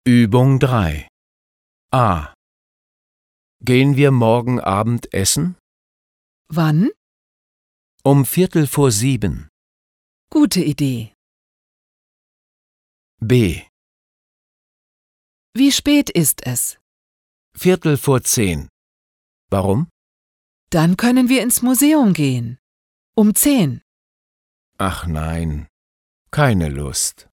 Übung 3 A. Gehen wir morgen Abend essen? Wann? Um 6:15. Gute Idee. B. Wie spät ist es? 9:45. Warum? Dann können wir ins Museum gehen. Um 10. Ach nein, keine Lust.